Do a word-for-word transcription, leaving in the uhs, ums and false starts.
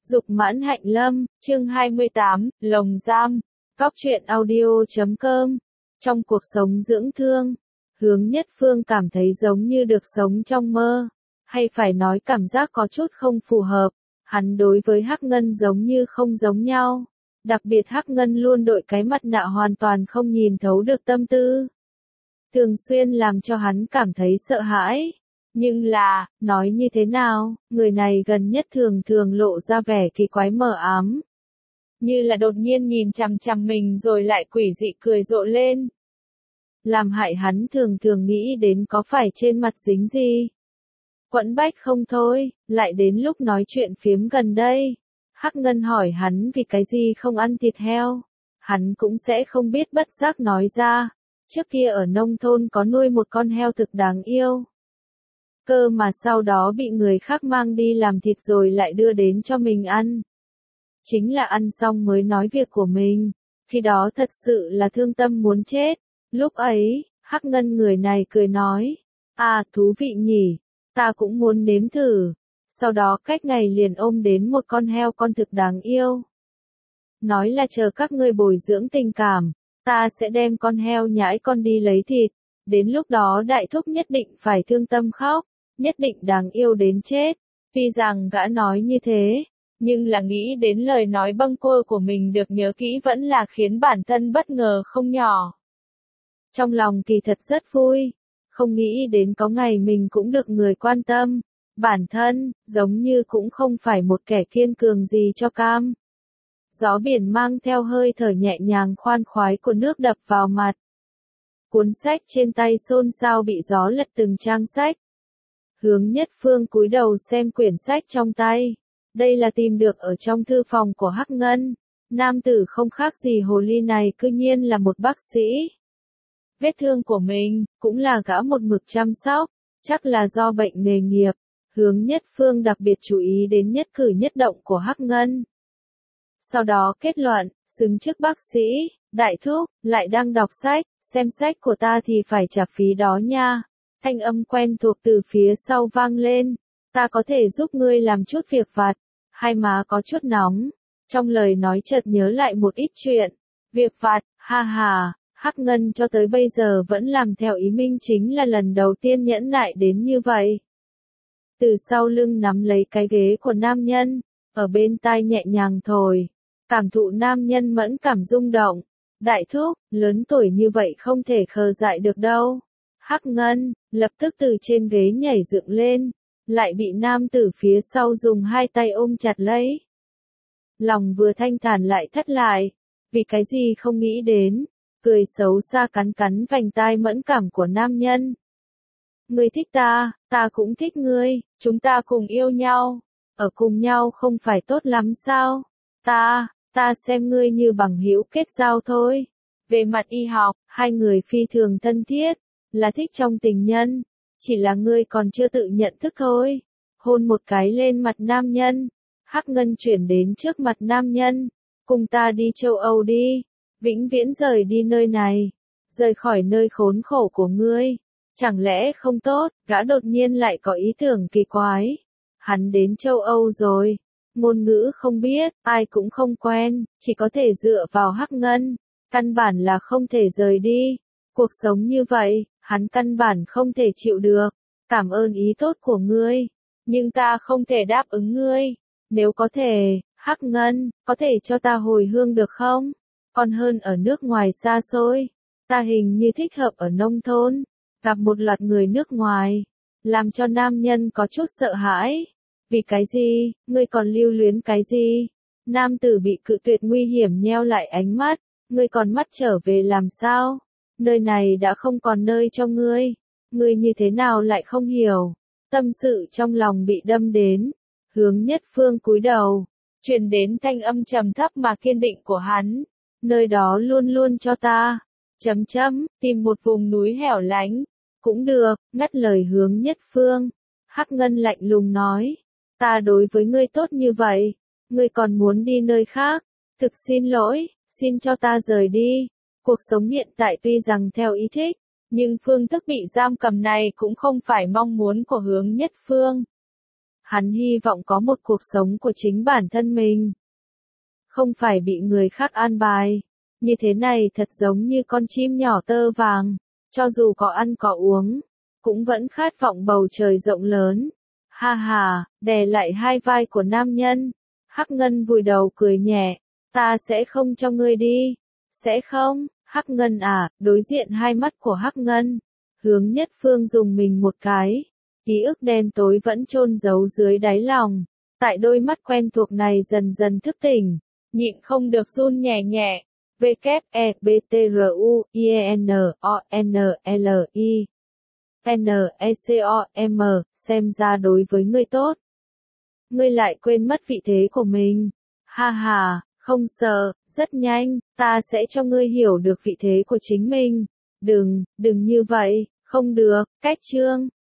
Dục mãn hạnh lâm, chương hai mươi tám, lồng giam, cóc truyện audio chấm com. Trong cuộc sống dưỡng thương, Hướng Nhất Phương cảm thấy giống như được sống trong mơ, hay phải nói cảm giác có chút không phù hợp. Hắn đối với Hắc Ngân giống như không giống nhau, đặc biệt Hắc Ngân luôn đội cái mặt nạ hoàn toàn không nhìn thấu được tâm tư, thường xuyên làm cho hắn cảm thấy sợ hãi. Nhưng là, nói như thế nào, người này gần nhất thường thường lộ ra vẻ kỳ quái mờ ám. Như là đột nhiên nhìn chằm chằm mình rồi lại quỷ dị cười rộ lên. Làm hại hắn thường thường nghĩ đến có phải trên mặt dính gì. Quẫn bách không thôi, lại đến lúc nói chuyện phiếm gần đây. Hắc Ngân hỏi hắn vì cái gì không ăn thịt heo. Hắn cũng sẽ không biết bất giác nói ra. Trước kia ở nông thôn có nuôi một con heo thực đáng yêu. Cơ mà sau đó bị người khác mang đi làm thịt rồi lại đưa đến cho mình ăn. Chính là ăn xong mới nói việc của mình, khi đó thật sự là thương tâm muốn chết. Lúc ấy, Hắc Ngân người này cười nói, à thú vị nhỉ, ta cũng muốn nếm thử. Sau đó cách ngày liền ôm đến một con heo con thực đáng yêu. Nói là chờ các ngươi bồi dưỡng tình cảm, ta sẽ đem con heo nhãi con đi lấy thịt. Đến lúc đó đại thúc nhất định phải thương tâm khóc, nhất định đáng yêu đến chết. Tuy rằng gã nói như thế, nhưng là nghĩ đến lời nói bâng quơ của mình được nhớ kỹ vẫn là khiến bản thân bất ngờ không nhỏ. Trong lòng kỳ thật rất vui, không nghĩ đến có ngày mình cũng được người quan tâm. Bản thân, giống như cũng không phải một kẻ kiên cường gì cho cam. Gió biển mang theo hơi thở nhẹ nhàng khoan khoái của nước đập vào mặt. Cuốn sách trên tay xôn xao bị gió lật từng trang sách. Hướng Nhất Phương cúi đầu xem quyển sách trong tay. Đây là tìm được ở trong thư phòng của Hắc Ngân. Nam tử không khác gì hồ ly này cư nhiên là một bác sĩ. Vết thương của mình, cũng là gã một mực chăm sóc, chắc là do bệnh nghề nghiệp. Hướng Nhất Phương đặc biệt chú ý đến nhất cử nhất động của Hắc Ngân. Sau đó kết luận, xứng trước bác sĩ, đại thúc, lại đang đọc sách, xem sách của ta thì phải trả phí đó nha. Thanh âm quen thuộc từ phía sau vang lên, ta có thể giúp ngươi làm chút việc vặt. Hai má có chút nóng, trong lời nói chợt nhớ lại một ít chuyện. Việc vặt, ha ha, Hắc Ngân cho tới bây giờ vẫn làm theo ý Minh chính là lần đầu tiên nhẫn nại đến như vậy. Từ sau lưng nắm lấy cái ghế của nam nhân, ở bên tai nhẹ nhàng thổi, cảm thụ nam nhân mẫn cảm rung động. Đại thúc, lớn tuổi như vậy không thể khờ dại được đâu. Hắc Ngân, lập tức từ trên ghế nhảy dựng lên, lại bị nam tử phía sau dùng hai tay ôm chặt lấy. Lòng vừa thanh thản lại thất lại, vì cái gì không nghĩ đến, cười xấu xa cắn cắn vành tai mẫn cảm của nam nhân. Ngươi thích ta, ta cũng thích ngươi, chúng ta cùng yêu nhau, ở cùng nhau không phải tốt lắm sao? Ta, ta xem ngươi như bằng hữu kết giao thôi. Về mặt y học, hai người phi thường thân thiết, là thích trong tình nhân, chỉ là ngươi còn chưa tự nhận thức thôi. Hôn một cái lên mặt nam nhân, Hắc Ngân chuyển đến trước mặt nam nhân, cùng ta đi châu Âu đi, vĩnh viễn rời đi nơi này, rời khỏi nơi khốn khổ của ngươi. Chẳng lẽ không tốt, gã đột nhiên lại có ý tưởng kỳ quái. Hắn đến châu Âu rồi, ngôn ngữ không biết, ai cũng không quen, chỉ có thể dựa vào Hắc Ngân, căn bản là không thể rời đi. Cuộc sống như vậy, hắn căn bản không thể chịu được. Cảm ơn ý tốt của ngươi, nhưng ta không thể đáp ứng ngươi. Nếu có thể, Hắc Ngân, có thể cho ta hồi hương được không? Còn hơn ở nước ngoài xa xôi, ta hình như thích hợp ở nông thôn. Gặp một loạt người nước ngoài, làm cho nam nhân có chút sợ hãi. Vì cái gì, ngươi còn lưu luyến cái gì? Nam tử bị cự tuyệt nguy hiểm nheo lại ánh mắt, ngươi còn mắt trở về làm sao? Nơi này đã không còn nơi cho ngươi, ngươi như thế nào lại không hiểu? Tâm sự trong lòng bị đâm đến, Hướng Nhất Phương cúi đầu, truyền đến thanh âm trầm thấp mà kiên định của hắn. Nơi đó luôn luôn cho ta, chấm chấm, tìm một vùng núi hẻo lánh, cũng được, ngắt lời Hướng Nhất Phương. Hắc Ngân lạnh lùng nói, ta đối với ngươi tốt như vậy, ngươi còn muốn đi nơi khác, thực xin lỗi, xin cho ta rời đi. Cuộc sống hiện tại tuy rằng theo ý thích, nhưng phương thức bị giam cầm này cũng không phải mong muốn của Hướng Nhất Phương. Hắn hy vọng có một cuộc sống của chính bản thân mình. Không phải bị người khác an bài. Như thế này thật giống như con chim nhỏ tơ vàng. Cho dù có ăn có uống, cũng vẫn khát vọng bầu trời rộng lớn. Ha ha, đè lại hai vai của nam nhân. Hắc Ngân vùi đầu cười nhẹ. Ta sẽ không cho ngươi đi. Sẽ không, Hắc Ngân à, đối diện hai mắt của Hắc Ngân. Hướng Nhất Phương dùng mình một cái. Ký ức đen tối vẫn chôn giấu dưới đáy lòng. Tại đôi mắt quen thuộc này dần dần thức tỉnh. Nhịn không được run nhẹ nhẹ. W E B T R U I E N O N L I N E C O M, xem ra đối với ngươi tốt. Ngươi lại quên mất vị thế của mình. Ha ha, không sợ, rất nhanh, ta sẽ cho ngươi hiểu được vị thế của chính mình. Đừng, đừng như vậy, không được, cách chương.